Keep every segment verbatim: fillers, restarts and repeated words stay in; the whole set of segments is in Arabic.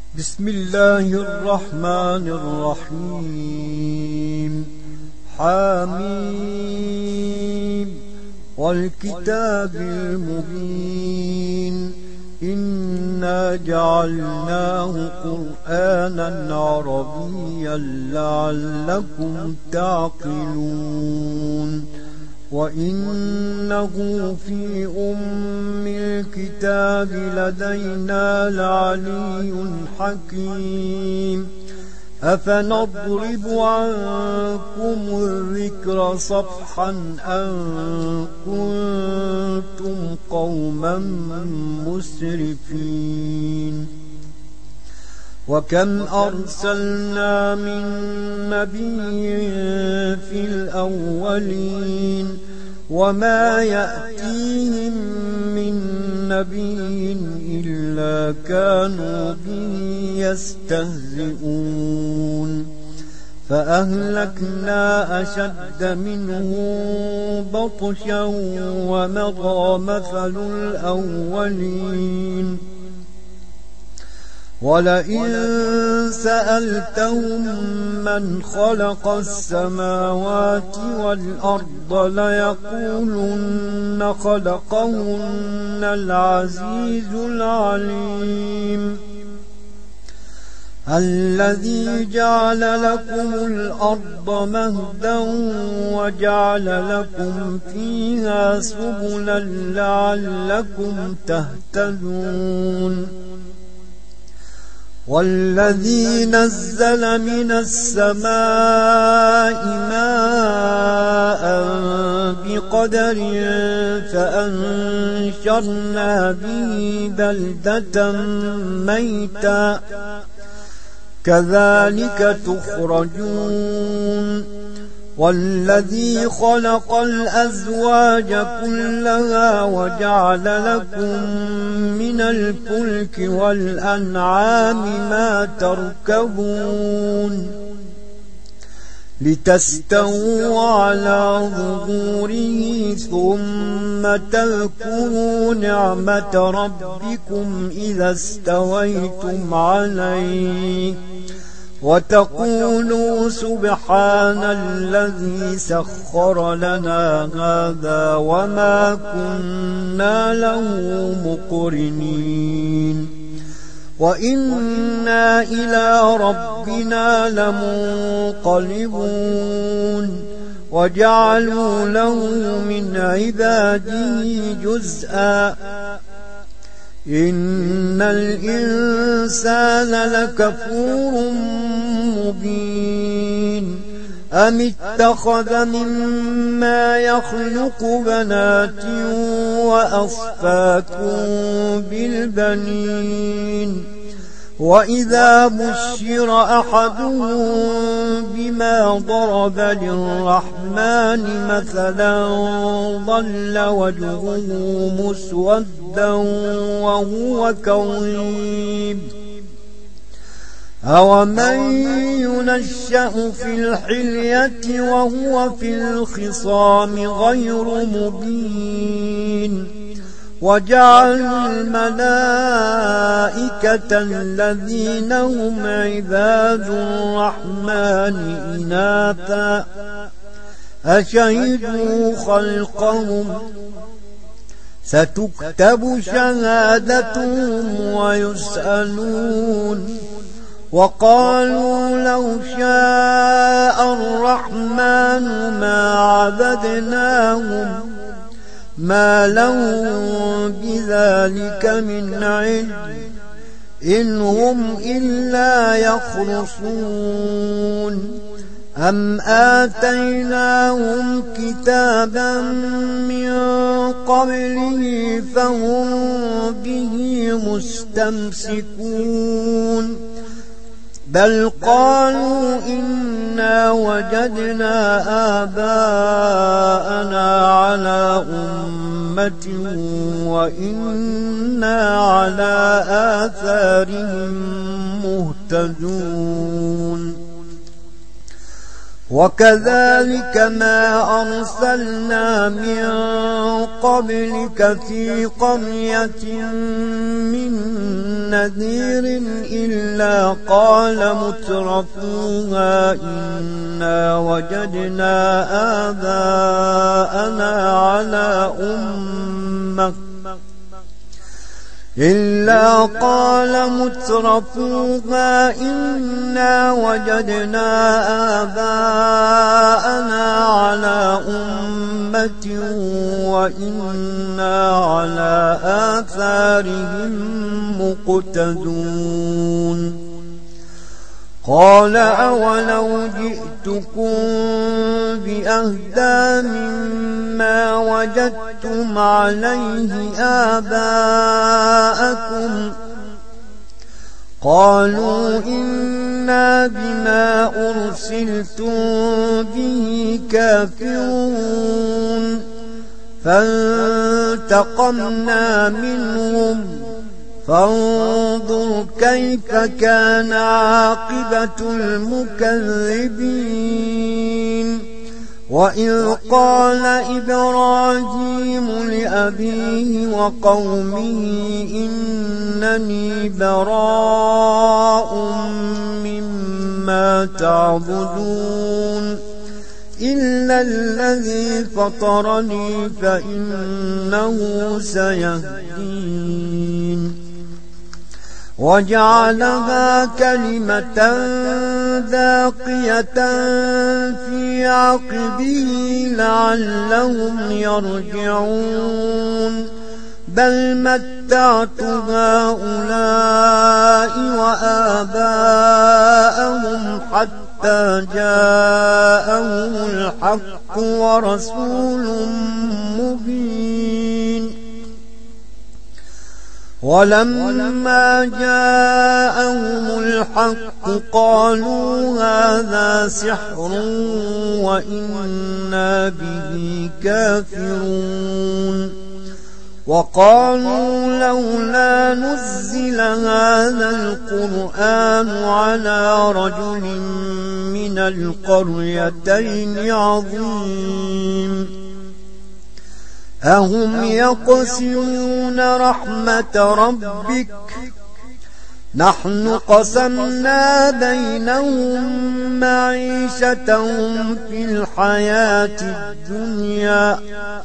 بسم الله الرحمن الرحيم. حميم والكتاب المبين إنا جعلناه قرآنا عربيا لعلكم تعقلون وإنه في أم الكتاب لدينا لعلي حكيم. أفنضرب عنكم الذكر صفحا أن كنتم قوما مسرفين. وكم أرسلنا من نبي في الأولين وما يأتيهم من نبي إلا كانوا به يستهزئون. فأهلكنا أشد منهم بطشا ومضى مثل الأولين. ولئن سألتهم من خلق السماوات والأرض ليقولن خلقهن العزيز العليم. الذي جعل لكم الأرض مهدا وجعل لكم فيها سبلا لعلكم تهتدون. والذي نزل من السماء ماء بقدر فأنشرنا به بلدة ميتا كذلك تخرجون. والذي خلق الأزواج كلها وجعل لكم من الفلك والأنعام ما تركبون لتستووا على ظهوره ثم تذكروا نعمة ربكم إذا استويتم عليه وتقولوا سبحان الذي سخر لنا هذا وما كنا له مقرنين وإنا إلى ربنا لمنقلبون. وجعلوا له من عباده جزءا إن الإنسان لكفور مبين. أم اتخذ مما يخلق بنات وأصفاكم بالبنين. وإذا بشر أحدهم بما ضرب للرحمن مثلا ظل وجهه مسودا وهو كظيم. أومن ينشأ في الحلية وهو في الخصام غير مبين. وجعلوا الملائكة الذين هم عباد الرحمن إناثا أشهدوا خلقهم ستكتب شهادتهم ويسألون. وقالوا لو شاء الرحمن ما عبدناهم ما لهم بذلك من علم إن هم إلا يخرصون. أم آتيناهم كتابا من قبله فهم به مستمسكون. بل قالوا إنا وجدنا آباءنا على أمة وإنا على آثارهم مهتدون. وكذلك ما أرسلنا من قبلك في قرية من نذير إلا قال مترفوها إنا وجدنا آباءنا على أمة إلا قال مترفوها إنا وجدنا آباءنا على أمة وإنا على آثارهم مقتدون قال أولو جئتكم بأهدى مما وجدتم عليه آباءكم قالوا إنا بما أرسلتم به كافرون فانتقمنا منهم فانظر كيف كان عاقبة المكذبين وإذ قال إبراهيم لأبيه وقومه إنني براء مما تعبدون إلا الذي فطرني فإنه سيهدين وجعلها كلمة باقية في عقبه لعلهم يرجعون بل متعت هؤلاء وآباءهم حتى جاءهم الحق ورسول مبين ولما جاءهم الحق قالوا هذا سحر وإنا به كافرون وقالوا لولا نزل هذا القرآن على رجل من القريتين عظيم أهم يقسمون رحمة ربك نحن قسمنا بينهم معيشتهم في الحياة الدنيا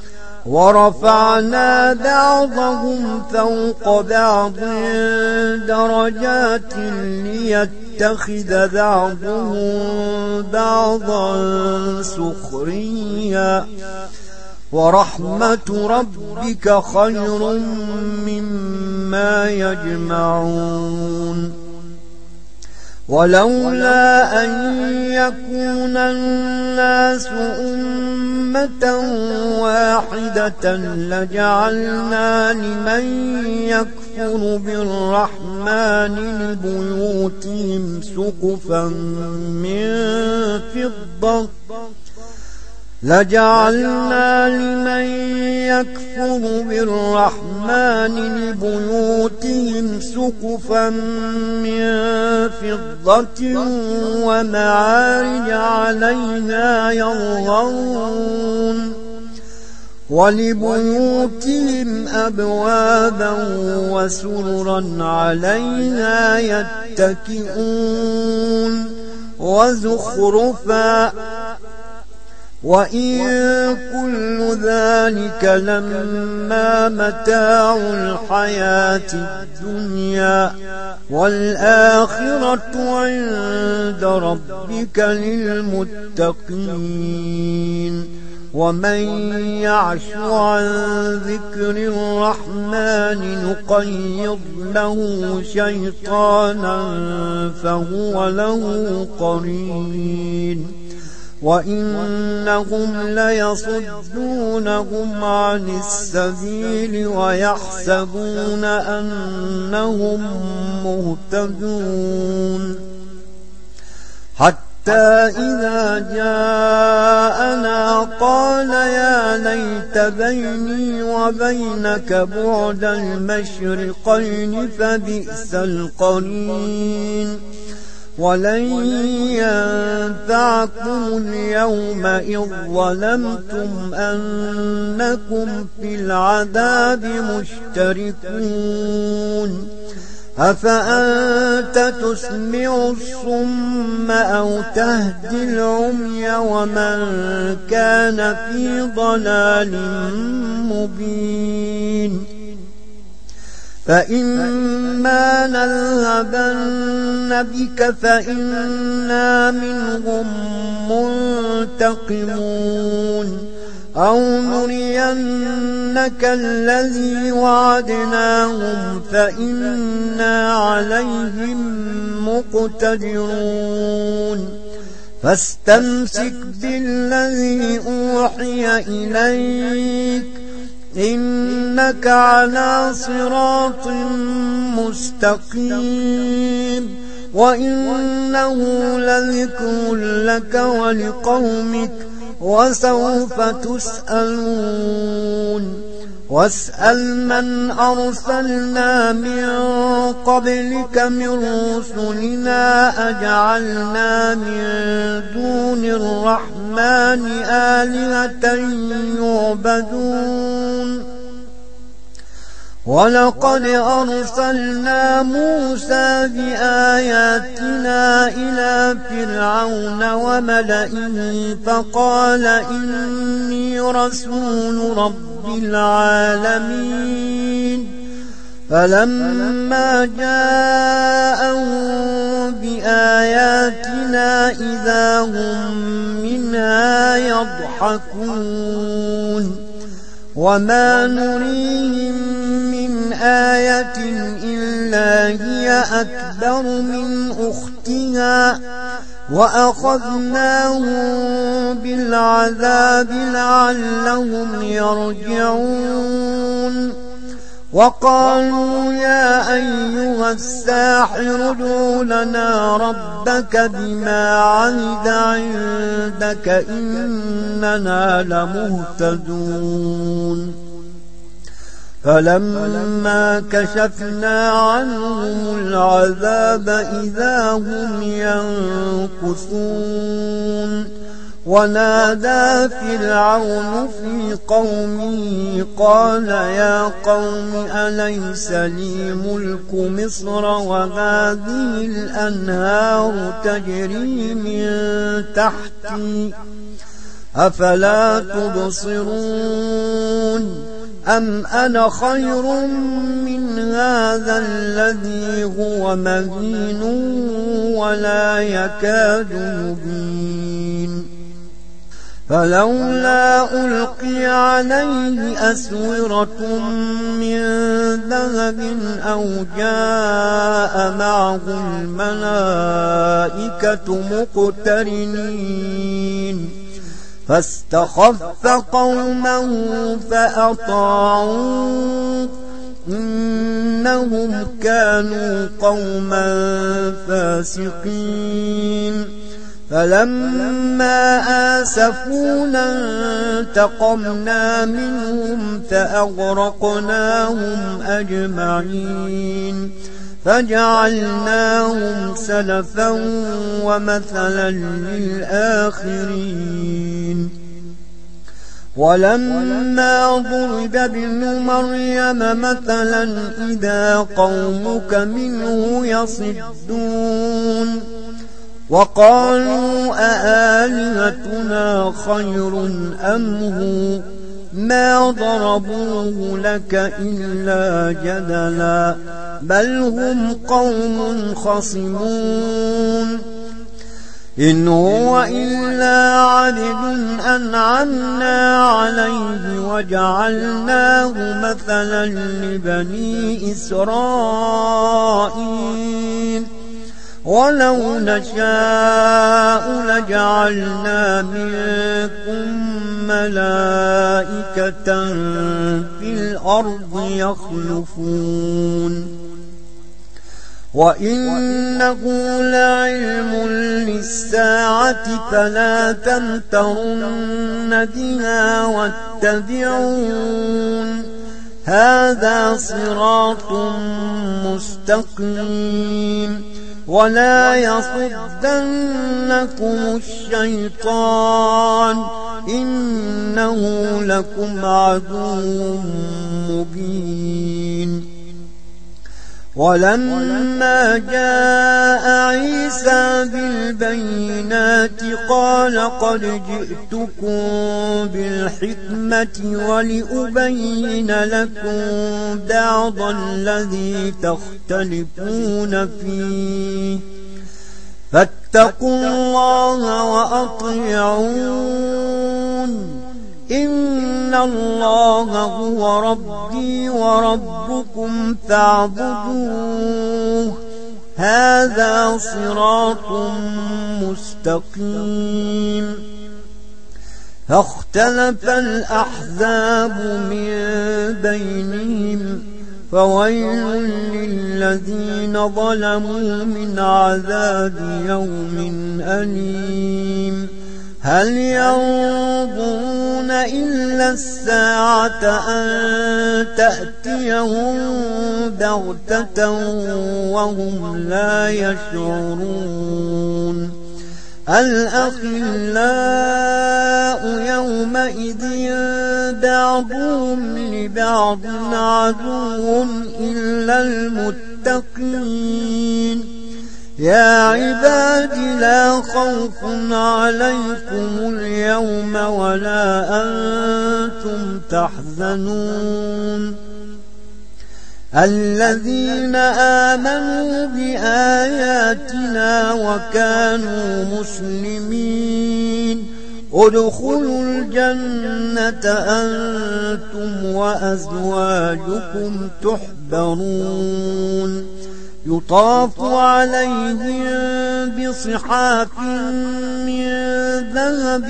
ورفعنا بعضهم فوق بعض درجات ليتخذ بعضهم بعضا سخريا ورحمة ربك خير مما يجمعون ولولا أن يكون الناس أمة واحدة لجعلنا لمن يكفر بالرحمن لبيوتهم سقفا من فضة لجعلنا لمن يكفر بالرحمن لبيوتهم سقفا من فضة ومعارج عليها يظهرون ولبيوتهم أبوابا وسررا عليها يتكئون وزخرفا وإن كل ذلك لما متاع الحياة الدنيا والآخرة عند ربك للمتقين ومن يعش عن ذكر الرحمن نقيض له شيطانا فهو له قرين وإنهم ليصدونهم عن السبيل ويحسبون أنهم مهتدون حتى إذا جاءنا قال يا ليت بيني وبينك بعد المشرقين فبئس القرين ولن ينفعكم اليوم إذ ظلمتم أنكم في العذاب مشتركون أفأنت تسمع الصم أو تهدي العمي ومن كان في ضلال مبين فإما نذهبن بك فإنا منهم منتقمون أو نرينك الذي وعدناهم فإنا عليهم مقتدرون فاستمسك بالذي أوحي إليك إنك على صراط مستقيم وإنه لذكر لك ولقومك وسوف تسألون واسأل من أرسلنا من قبلك من رسلنا أجعلنا من دون الرحمن آلهة يعبدون ولقد أرسلنا موسى بآياتنا إلى فرعون وملئه فقال إني رسول رب العالمين فلما جاءهم بآياتنا إذا هم منها يضحكون وما نريهم من آية إلا هي أكبر من أختها وأخذناهم بالعذاب لعلهم يرجعون وقالوا يا أيها الساحر ادع لنا ربك بما عهد عندك إننا لمهتدون فلما كشفنا عنهم العذاب إذا هم ينكثون ونادى فرعون في قومه قال يا قوم أليس لي ملك مصر وهذه الأنهار تجري من تحتي أفلا تبصرون أم أنا خير من هذا الذي هو مهين ولا يكاد يبين فلولا ألقي عليه أسورة من ذهب أو جاء معه الملائكة مقترنين فاستخف قومه فأطاعوه إنهم كانوا قوما فاسقين فلما آسفونا انتقمنا منهم فأغرقناهم أجمعين فجعلناهم سلفا ومثلا للآخرين ولما ضرب ابن مريم مثلا إذا قومك منه يصدون وقالوا أآلهتنا خير أم هو ما ضربوه لك إلا جدلا بل هم قوم خصمون إن هو إلا عبد أنعمنا عليه وجعلناه مثلا لبني إسرائيل ولو نشاء لجعلنا منكم ملائكة في الأرض يخلفون وإنه لعلم للساعة فلا تمترن بها واتبعون هذا صراط مستقيم ولا يصدنكم الشيطان إنه لكم عدو مبين. ولما جاء عيسى بالبينات قال قد جئتكم بالحكمة ولأبين لكم بعض الذي تختلفون فيه فاتقوا الله وأطيعون إن الله هو ربي وربكم فاعبدوه هذا صراط مستقيم. فاختلف الأحزاب من بينهم فويل للذين ظلموا من عذاب يوم أليم. هل ينظرون إلا الساعة أن تأتيهم بغتة وهم لا يشعرون. الأخلاء يومئذ بعضهم لبعض عدو إلا المتقين. يا عباد لا خوف عليكم اليوم ولا أنتم تحزنون. الذين آمنوا بآياتنا وكانوا مسلمين ادخلوا الجنة أنتم وأزواجكم تحبرون. يطاف عليهم بصحاف من ذهب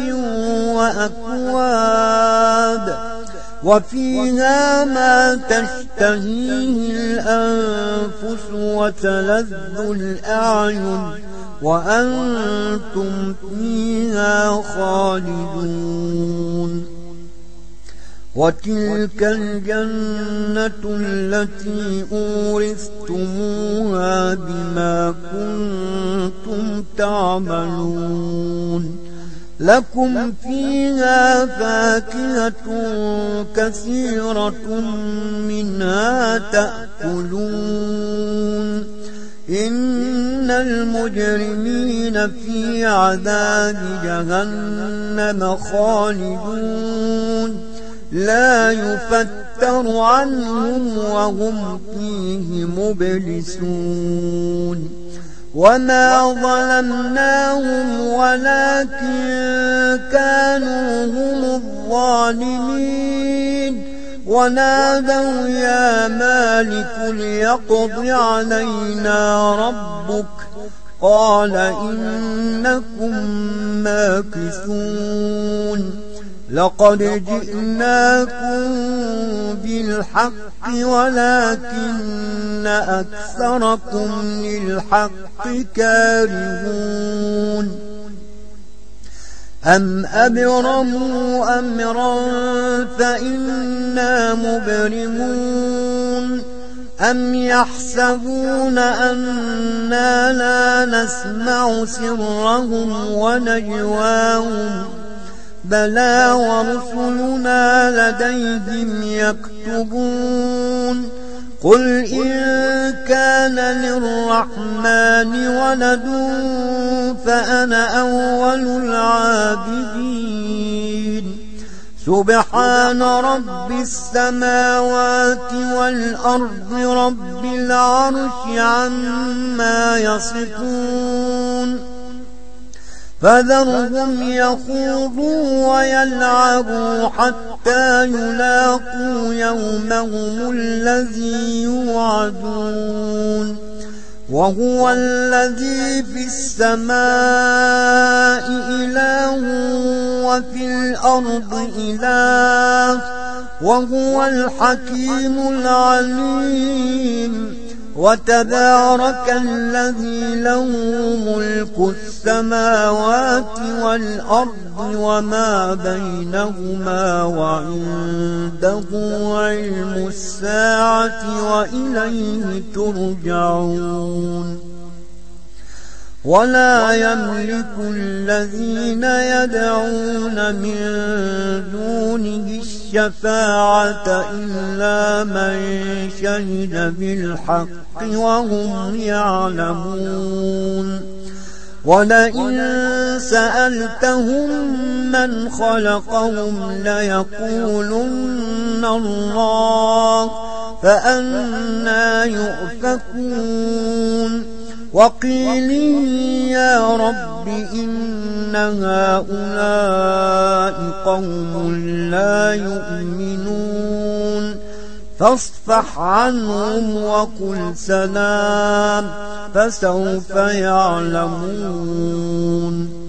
وأكواب وفيها ما تشتهيه الأنفس وتلذ الأعين وأنتم فيها خالدون. وتلك الجنة التي أورثتموها بما كنتم تعملون. لكم فيها فاكهة كثيرة منها تأكلون. إن المجرمين في عذاب جهنم خالدون لا يفتر عنهم وهم فيه مبلسون. وما ظلمناهم ولكن كانوا هم الظالمين. ونادوا يا مالك ليقض علينا ربك قال إنكم ماكثون. لقد جئناكم بالحق ولكن أكثركم للحق كارهون. أم أبرموا أمرا فإنا مبرمون. أم يحسبون أنا لا نسمع سرهم ونجواهم بلى ورسلنا لديهم يكتبون. قل إن كان للرحمن ولد فأنا أول العابدين. سبحان رب السماوات والأرض رب العرش عما يصفون. فذرهم يخوضوا ويلعبوا حتى يلاقوا يومهم الذي يوعدون. وهو الذي في السماء إله وفي الأرض إله وهو الحكيم العليم. وتبارك الذي له ملك السماوات والأرض وما بينهما وعنده علم الساعة وإليه ترجعون. ولا يملك الذين يدعون من دونه الشفاعة إلا من شهد بالحق وهم يعلمون ولئن سألتهم من خلقهم ليقولن الله فأنى يؤفكون وقيل يا رب إن هؤلاء قوم لا يؤمنون فاصفح عنهم وقل سلام فسوف يعلمون